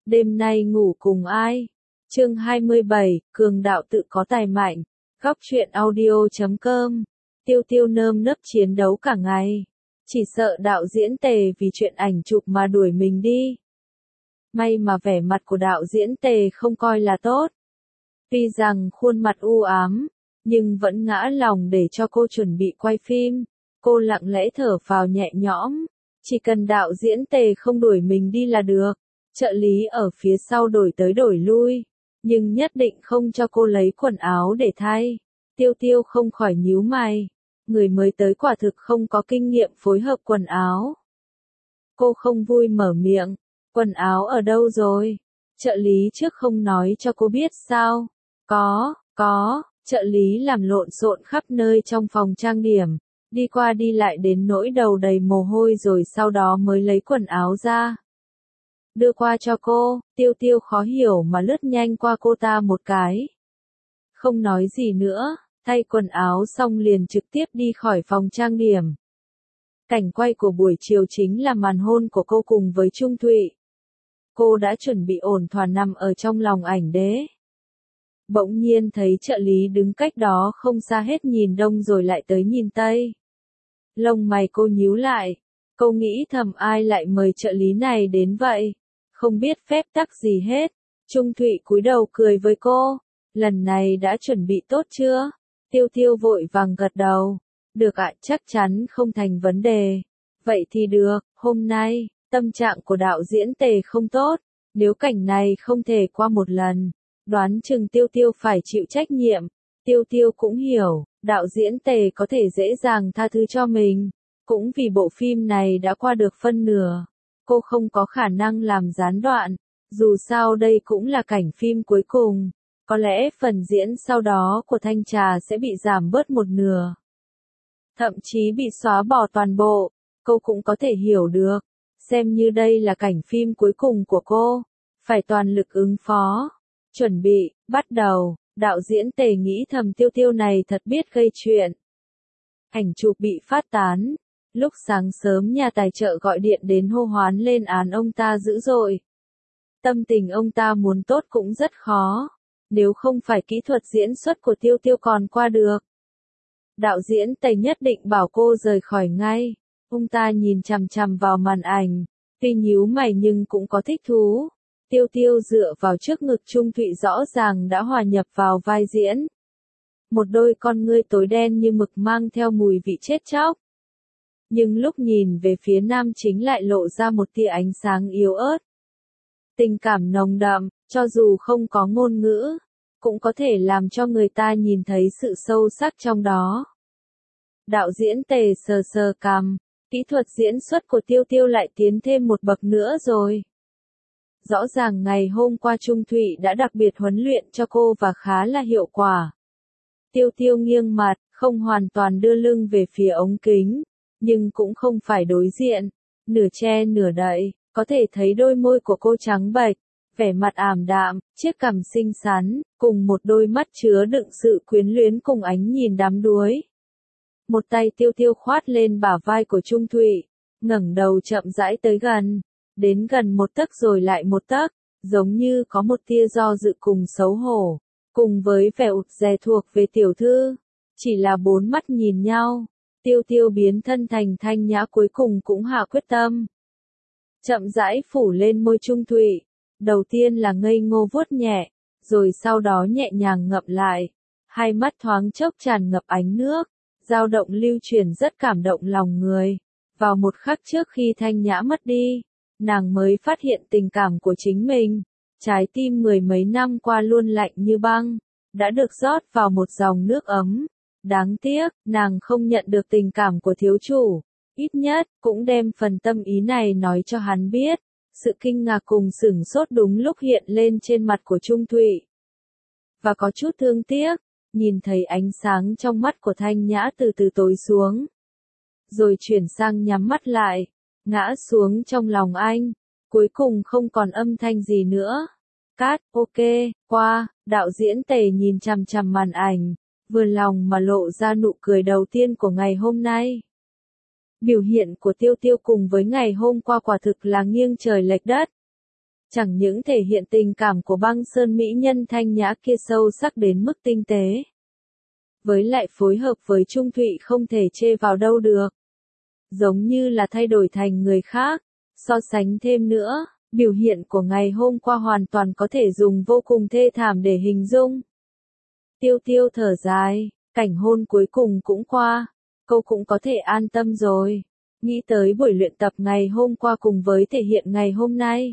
Đêm nay ngủ cùng ai? Chương 27, cường đạo tự có tài mạnh. Góc truyện audio.com. Tiêu Tiêu nơm nớp chiến đấu cả ngày. Chỉ sợ đạo diễn Tề vì chuyện ảnh chụp mà đuổi mình đi. May mà vẻ mặt của đạo diễn Tề không coi là tốt. Tuy rằng khuôn mặt u ám, nhưng vẫn ngã lòng để cho cô chuẩn bị quay phim. Cô lặng lẽ thở phào nhẹ nhõm. Chỉ cần đạo diễn Tề không đuổi mình đi là được. Trợ lý ở phía sau đổi tới đổi lui, nhưng nhất định không cho cô lấy quần áo để thay. Tiêu Tiêu không khỏi nhíu mày. Người mới tới quả thực không có kinh nghiệm phối hợp quần áo. Cô không vui mở miệng. Quần áo ở đâu rồi? Trợ lý trước không nói cho cô biết sao? Có. Trợ lý làm lộn xộn khắp nơi trong phòng trang điểm. Đi qua đi lại đến nỗi đầu đầy mồ hôi rồi sau đó mới lấy quần áo ra. Đưa qua cho cô, Tiêu Tiêu khó hiểu mà lướt nhanh qua cô ta một cái. Không nói gì nữa, thay quần áo xong liền trực tiếp đi khỏi phòng trang điểm. Cảnh quay của buổi chiều chính là màn hôn của cô cùng với Trung Thụy. Cô đã chuẩn bị ổn thỏa nằm ở trong lòng ảnh đế. Bỗng nhiên thấy trợ lý đứng cách đó không xa hết nhìn đông rồi lại tới nhìn tây. Lông mày cô nhíu lại, cô nghĩ thầm ai lại mời trợ lý này đến vậy. Không biết phép tắc gì hết. Trung Thụy cúi đầu cười với cô. Lần này đã chuẩn bị tốt chưa? Tiêu Tiêu vội vàng gật đầu. Được ạ, chắc chắn không thành vấn đề. Vậy thì được, hôm nay, tâm trạng của đạo diễn Tề không tốt. Nếu cảnh này không thể qua một lần, đoán chừng Tiêu Tiêu phải chịu trách nhiệm. Tiêu Tiêu cũng hiểu, đạo diễn Tề có thể dễ dàng tha thứ cho mình. Cũng vì bộ phim này đã qua được phân nửa. Cô không có khả năng làm gián đoạn, dù sao đây cũng là cảnh phim cuối cùng, có lẽ phần diễn sau đó của Thanh Trà sẽ bị giảm bớt một nửa. Thậm chí bị xóa bỏ toàn bộ, cô cũng có thể hiểu được, xem như đây là cảnh phim cuối cùng của cô, phải toàn lực ứng phó. Chuẩn bị, bắt đầu, đạo diễn Tề nghĩ thầm Tiêu Tiêu này thật biết gây chuyện. Ảnh chụp bị phát tán. Lúc sáng sớm nhà tài trợ gọi điện đến hô hoán lên án ông ta dữ dội. Tâm tình ông ta muốn tốt cũng rất khó, nếu không phải kỹ thuật diễn xuất của Tiêu Tiêu còn qua được. Đạo diễn Tề nhất định bảo cô rời khỏi ngay. Ông ta nhìn chằm chằm vào màn ảnh, tuy nhíu mày nhưng cũng có thích thú. Tiêu Tiêu dựa vào trước ngực Trung Thụy rõ ràng đã hòa nhập vào vai diễn. Một đôi con ngươi tối đen như mực mang theo mùi vị chết chóc. Nhưng lúc nhìn về phía nam chính lại lộ ra một tia ánh sáng yếu ớt. Tình cảm nồng đậm, cho dù không có ngôn ngữ, cũng có thể làm cho người ta nhìn thấy sự sâu sắc trong đó. Đạo diễn Tề sờ sờ cằm, kỹ thuật diễn xuất của Tiêu Tiêu lại tiến thêm một bậc nữa rồi. Rõ ràng ngày hôm qua Trung Thụy đã đặc biệt huấn luyện cho cô và khá là hiệu quả. Tiêu Tiêu nghiêng mặt, không hoàn toàn đưa lưng về phía ống kính. Nhưng cũng không phải đối diện, nửa che nửa đậy, có thể thấy đôi môi của cô trắng bệch, vẻ mặt ảm đạm, chiếc cằm xinh xắn, cùng một đôi mắt chứa đựng sự quyến luyến cùng ánh nhìn đắm đuối. Một tay Tiêu Tiêu khoát lên bả vai của Trung Thụy, ngẩng đầu chậm rãi tới gần, đến gần một tấc rồi lại một tấc, giống như có một tia do dự cùng xấu hổ, cùng với vẻ ụt dè thuộc về tiểu thư, chỉ là bốn mắt nhìn nhau. Tiêu Tiêu biến thân thành Thanh Nhã cuối cùng cũng hạ quyết tâm. Chậm rãi phủ lên môi Trung Thụy, đầu tiên là ngây ngô vuốt nhẹ, rồi sau đó nhẹ nhàng ngậm lại. Hai mắt thoáng chốc tràn ngập ánh nước, dao động lưu chuyển rất cảm động lòng người. Vào một khắc trước khi Thanh Nhã mất đi, nàng mới phát hiện tình cảm của chính mình. Trái tim mười mấy năm qua luôn lạnh như băng, đã được rót vào một dòng nước ấm. Đáng tiếc, nàng không nhận được tình cảm của thiếu chủ, ít nhất, cũng đem phần tâm ý này nói cho hắn biết. Sự kinh ngạc cùng sửng sốt đúng lúc hiện lên trên mặt của Trung Thụy. Và có chút thương tiếc, nhìn thấy ánh sáng trong mắt của Thanh Nhã từ từ tối xuống. Rồi chuyển sang nhắm mắt lại, ngã xuống trong lòng anh, cuối cùng không còn âm thanh gì nữa. Cát, ok, qua, đạo diễn Tề nhìn chằm chằm màn ảnh. Vừa lòng mà lộ ra nụ cười đầu tiên của ngày hôm nay. Biểu hiện của Tiêu Tiêu cùng với ngày hôm qua quả thực là nghiêng trời lệch đất. Chẳng những thể hiện tình cảm của băng sơn mỹ nhân thanh nhã kia sâu sắc đến mức tinh tế. Với lại phối hợp với Trung Thụy không thể chê vào đâu được. Giống như là thay đổi thành người khác. So sánh thêm nữa, biểu hiện của ngày hôm qua hoàn toàn có thể dùng vô cùng thê thảm để hình dung. Tiêu Tiêu thở dài, cảnh hôn cuối cùng cũng qua, cô cũng có thể an tâm rồi. Nghĩ tới buổi luyện tập ngày hôm qua cùng với thể hiện ngày hôm nay.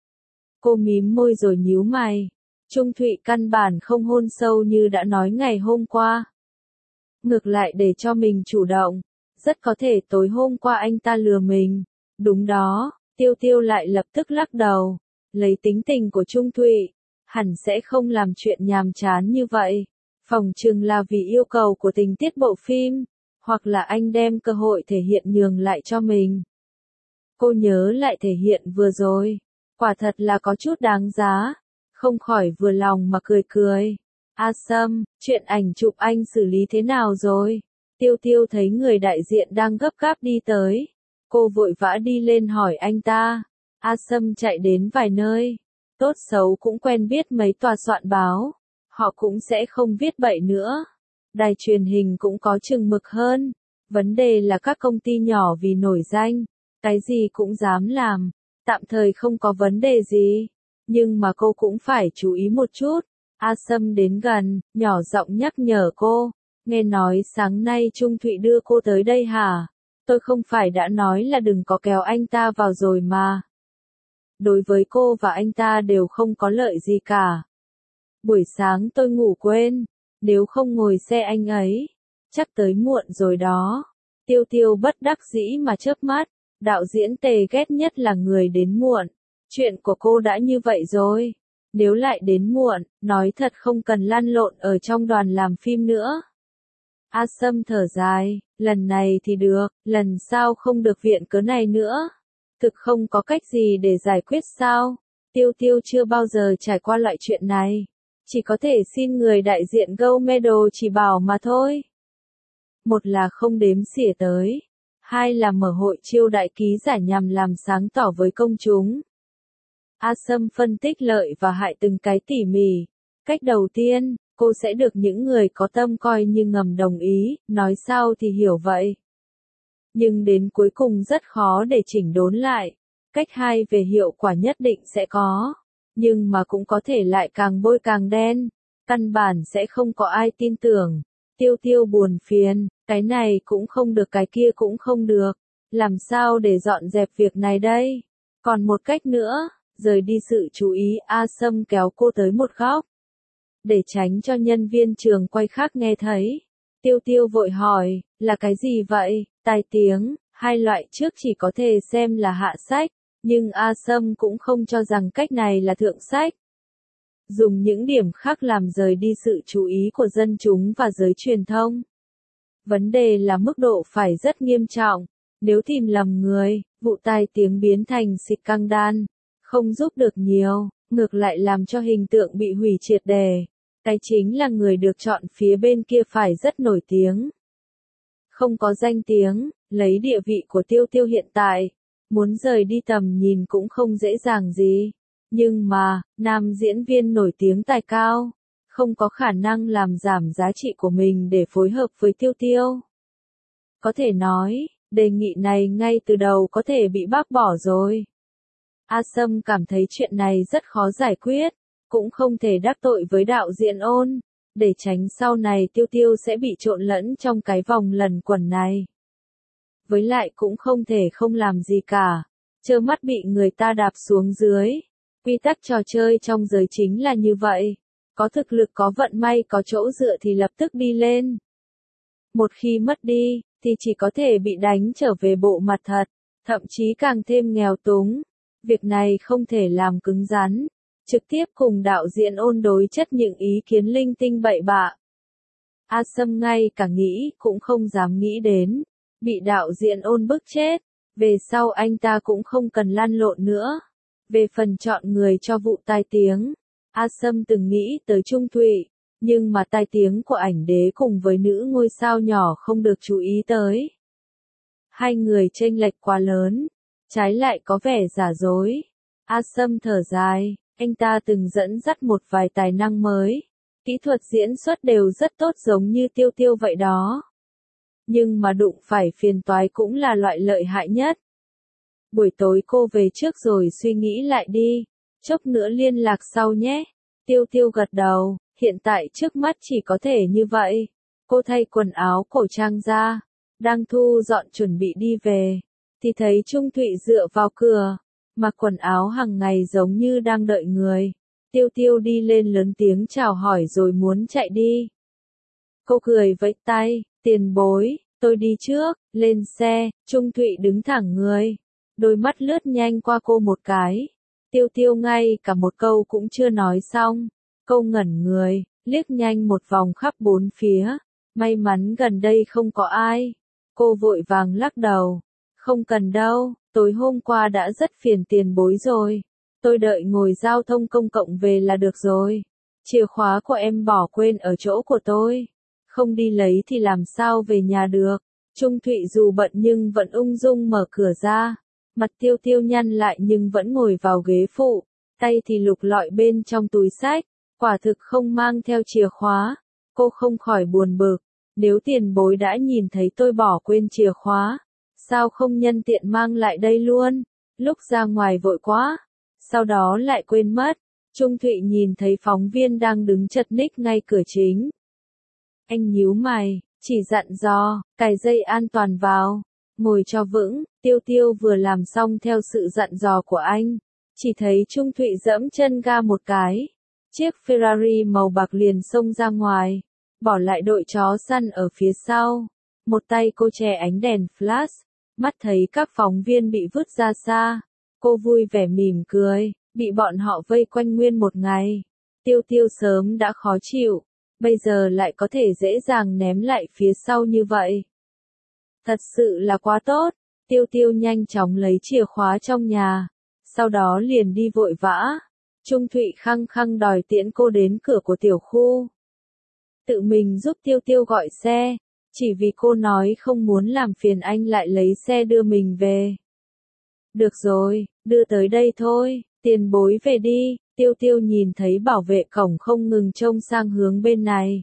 Cô mím môi rồi nhíu mày. Trung Thụy căn bản không hôn sâu như đã nói ngày hôm qua. Ngược lại để cho mình chủ động. Rất có thể tối hôm qua anh ta lừa mình. Đúng đó, Tiêu Tiêu lại lập tức lắc đầu. Lấy tính tình của Trung Thụy, hẳn sẽ không làm chuyện nhàm chán như vậy. Phỏng chừng là vì yêu cầu của tình tiết bộ phim, hoặc là anh đem cơ hội thể hiện nhường lại cho mình. Cô nhớ lại thể hiện vừa rồi, quả thật là có chút đáng giá, không khỏi vừa lòng mà cười cười. A Sâm, chuyện ảnh chụp anh xử lý thế nào rồi? Tiêu Tiêu thấy người đại diện đang gấp gáp đi tới. Cô vội vã đi lên hỏi anh ta. A Sâm chạy đến vài nơi. Tốt xấu cũng quen biết mấy tòa soạn báo. Họ cũng sẽ không viết bậy nữa. Đài truyền hình cũng có chừng mực hơn. Vấn đề là các công ty nhỏ vì nổi danh. Cái gì cũng dám làm. Tạm thời không có vấn đề gì. Nhưng mà cô cũng phải chú ý một chút. A Sâm đến gần, nhỏ giọng nhắc nhở cô. Nghe nói sáng nay Trung Thụy đưa cô tới đây hả? Tôi không phải đã nói là đừng có kéo anh ta vào rồi mà. Đối với cô và anh ta đều không có lợi gì cả. Buổi sáng tôi ngủ quên, nếu không ngồi xe anh ấy, chắc tới muộn rồi đó. Tiêu Tiêu bất đắc dĩ mà chớp mắt, đạo diễn Tề ghét nhất là người đến muộn. Chuyện của cô đã như vậy rồi, nếu lại đến muộn, nói thật không cần lăn lộn ở trong đoàn làm phim nữa. A Sâm thở dài, lần này thì được, lần sau không được viện cớ này nữa. Thực không có cách gì để giải quyết sao? Tiêu Tiêu chưa bao giờ trải qua loại chuyện này. Chỉ có thể xin người đại diện Gold Medal chỉ bảo mà thôi. Một là không đếm xỉa tới. Hai là mở hội chiêu đại ký giả nhằm làm sáng tỏ với công chúng. A Sâm phân tích lợi và hại từng cái tỉ mỉ. Cách đầu tiên, cô sẽ được những người có tâm coi như ngầm đồng ý, nói sao thì hiểu vậy. Nhưng đến cuối cùng rất khó để chỉnh đốn lại. Cách hai về hiệu quả nhất định sẽ có. Nhưng mà cũng có thể lại càng bôi càng đen. Căn bản sẽ không có ai tin tưởng. Tiêu Tiêu buồn phiền, cái này cũng không được cái kia cũng không được. Làm sao để dọn dẹp việc này đây? Còn một cách nữa, rời đi sự chú ý. A Sâm kéo cô tới một góc. Để tránh cho nhân viên trường quay khác nghe thấy. Tiêu Tiêu vội hỏi, là cái gì vậy? Tai tiếng, hai loại trước chỉ có thể xem là hạ sách, nhưng A Sâm cũng không cho rằng cách này là thượng sách. Dùng những điểm khác làm rời đi sự chú ý của dân chúng và giới truyền thông. Vấn đề là mức độ phải rất nghiêm trọng, nếu tìm lầm người, vụ tai tiếng biến thành scandal, không giúp được nhiều, ngược lại làm cho hình tượng bị hủy triệt đề. Cái chính là người được chọn phía bên kia phải rất nổi tiếng. Không có danh tiếng, lấy địa vị của Tiêu Tiêu hiện tại, muốn rời đi tầm nhìn cũng không dễ dàng gì. Nhưng mà, nam diễn viên nổi tiếng tài cao, không có khả năng làm giảm giá trị của mình để phối hợp với Tiêu Tiêu. Có thể nói, đề nghị này ngay từ đầu có thể bị bác bỏ rồi. A Sâm cảm thấy chuyện này rất khó giải quyết, cũng không thể đắc tội với đạo diễn Ôn, để tránh sau này Tiêu Tiêu sẽ bị trộn lẫn trong cái vòng lẩn quẩn này. Với lại cũng không thể không làm gì cả, trơ mắt bị người ta đạp xuống dưới. Quy tắc trò chơi trong giới chính là như vậy, có thực lực có vận may có chỗ dựa thì lập tức đi lên. Một khi mất đi, thì chỉ có thể bị đánh trở về bộ mặt thật, thậm chí càng thêm nghèo túng. Việc này không thể làm cứng rắn, trực tiếp cùng đạo diễn Ôn đối chất những ý kiến linh tinh bậy bạ. A Sâm ngay cả nghĩ cũng không dám nghĩ đến, bị đạo diễn Ôn bức chết, về sau anh ta cũng không cần lăn lộn nữa. Về phần chọn người cho vụ tai tiếng, A Sâm từng nghĩ tới Trung Thụy, nhưng mà tai tiếng của ảnh đế cùng với nữ ngôi sao nhỏ không được chú ý tới. Hai người chênh lệch quá lớn, trái lại có vẻ giả dối. A Sâm thở dài, anh ta từng dẫn dắt một vài tài năng mới. Kỹ thuật diễn xuất đều rất tốt giống như Tiêu Tiêu vậy đó. Nhưng mà đụng phải phiền toái cũng là loại lợi hại nhất. Buổi tối cô về trước rồi suy nghĩ lại đi. Chốc nữa liên lạc sau nhé. Tiêu Tiêu gật đầu, hiện tại trước mắt chỉ có thể như vậy. Cô thay quần áo cổ trang ra, đang thu dọn chuẩn bị đi về, thì thấy Trung Thụy dựa vào cửa, mặc quần áo hàng ngày giống như đang đợi người. Tiêu Tiêu đi lên lớn tiếng chào hỏi rồi muốn chạy đi. Cô cười vẫy tay, tiền bối, tôi đi trước, lên xe. Trung Thụy đứng thẳng người, đôi mắt lướt nhanh qua cô một cái. Tiêu Tiêu ngay cả một câu cũng chưa nói xong, câu ngẩn người, liếc nhanh một vòng khắp bốn phía, may mắn gần đây không có ai. Cô vội vàng lắc đầu, không cần đâu, tối hôm qua đã rất phiền tiền bối rồi, tôi đợi ngồi giao thông công cộng về là được rồi. Chìa khóa của em bỏ quên ở chỗ của tôi, không đi lấy thì làm sao về nhà được. Trung Thụy dù bận nhưng vẫn ung dung mở cửa ra. Mặt Tiêu Tiêu nhăn lại nhưng vẫn ngồi vào ghế phụ, tay thì lục lọi bên trong túi xách, quả thực không mang theo chìa khóa. Cô không khỏi buồn bực, nếu tiền bối đã nhìn thấy tôi bỏ quên chìa khóa, sao không nhân tiện mang lại đây luôn, lúc ra ngoài vội quá, sau đó lại quên mất. Trung Thụy nhìn thấy phóng viên đang đứng chật ních ngay cửa chính. Anh nhíu mày, chỉ dặn dò, cài dây an toàn vào, ngồi cho vững. Tiêu Tiêu vừa làm xong theo sự dặn dò của anh, chỉ thấy Trung Thụy giẫm chân ga một cái, chiếc Ferrari màu bạc liền xông ra ngoài, bỏ lại đội chó săn ở phía sau. Một tay cô che ánh đèn flash, mắt thấy các phóng viên bị vứt ra xa, cô vui vẻ mỉm cười, bị bọn họ vây quanh nguyên một ngày. Tiêu Tiêu sớm đã khó chịu, bây giờ lại có thể dễ dàng ném lại phía sau như vậy. Thật sự là quá tốt. Tiêu Tiêu nhanh chóng lấy chìa khóa trong nhà, sau đó liền đi vội vã. Trung Thụy khăng khăng đòi tiễn cô đến cửa của tiểu khu. Tự mình giúp Tiêu Tiêu gọi xe, chỉ vì cô nói không muốn làm phiền anh lại lấy xe đưa mình về. Được rồi, đưa tới đây thôi, tiền bối về đi. Tiêu Tiêu nhìn thấy bảo vệ cổng không ngừng trông sang hướng bên này.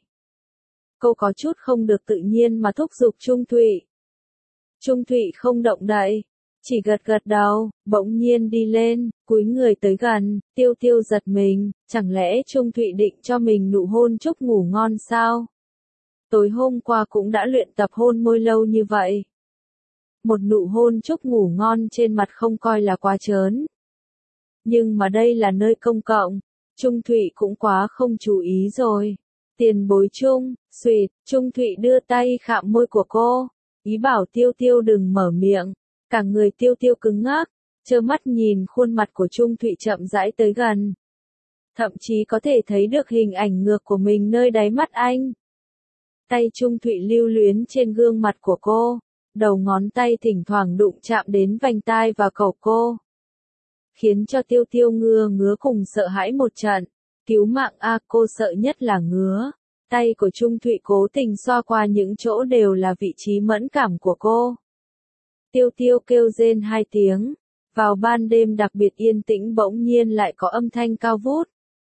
Cô có chút không được tự nhiên mà thúc giục Trung Thụy. Trung Thụy không động đậy, chỉ gật gật đầu, bỗng nhiên đi lên, cúi người tới gần. Tiêu Tiêu giật mình, chẳng lẽ Trung Thụy định cho mình nụ hôn chúc ngủ ngon sao? Tối hôm qua cũng đã luyện tập hôn môi lâu như vậy. Một nụ hôn chúc ngủ ngon trên mặt không coi là quá trớn. Nhưng mà đây là nơi công cộng, Trung Thụy cũng quá không chú ý rồi. Tiền bối Trung, xuyệt, Trung Thụy đưa tay khạm môi của cô, ý bảo Tiêu Tiêu đừng mở miệng. Cả người Tiêu Tiêu cứng ngắc, trơ mắt nhìn khuôn mặt của Trung Thụy chậm rãi tới gần. Thậm chí có thể thấy được hình ảnh ngược của mình nơi đáy mắt anh. Tay Trung Thụy lưu luyến trên gương mặt của cô, đầu ngón tay thỉnh thoảng đụng chạm đến vành tai và cổ cô. Khiến cho Tiêu Tiêu ngứa ngứa cùng sợ hãi một trận. Cứu mạng a, cô sợ nhất là ngứa. Tay của Trung Thụy cố tình xoa qua những chỗ đều là vị trí mẫn cảm của cô. Tiêu Tiêu kêu rên hai tiếng. Vào ban đêm đặc biệt yên tĩnh bỗng nhiên lại có âm thanh cao vút.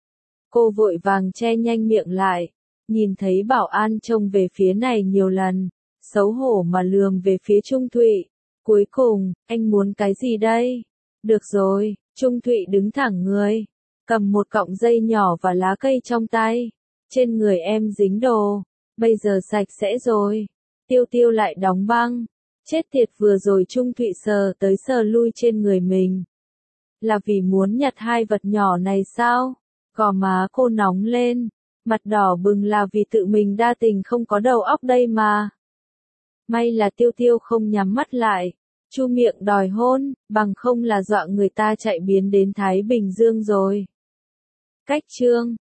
Cô vội vàng che nhanh miệng lại. Nhìn thấy bảo an trông về phía này nhiều lần. Xấu hổ mà lườm về phía Trung Thụy. Cuối cùng, anh muốn cái gì đây? Được rồi, Trung Thụy đứng thẳng người. Cầm một cọng dây nhỏ và lá cây trong tay. Trên người em dính đồ. Bây giờ sạch sẽ rồi. Tiêu Tiêu lại đóng băng. Chết tiệt, vừa rồi Trung Thụy sờ tới sờ lui trên người mình. Là vì muốn nhặt hai vật nhỏ này sao? Gò má cô nóng lên. Mặt đỏ bừng là vì tự mình đa tình không có đầu óc đây mà. May là Tiêu Tiêu không nhắm mắt lại. Chu miệng đòi hôn, bằng không là dọa người ta chạy biến đến Thái Bình Dương rồi. Cách chương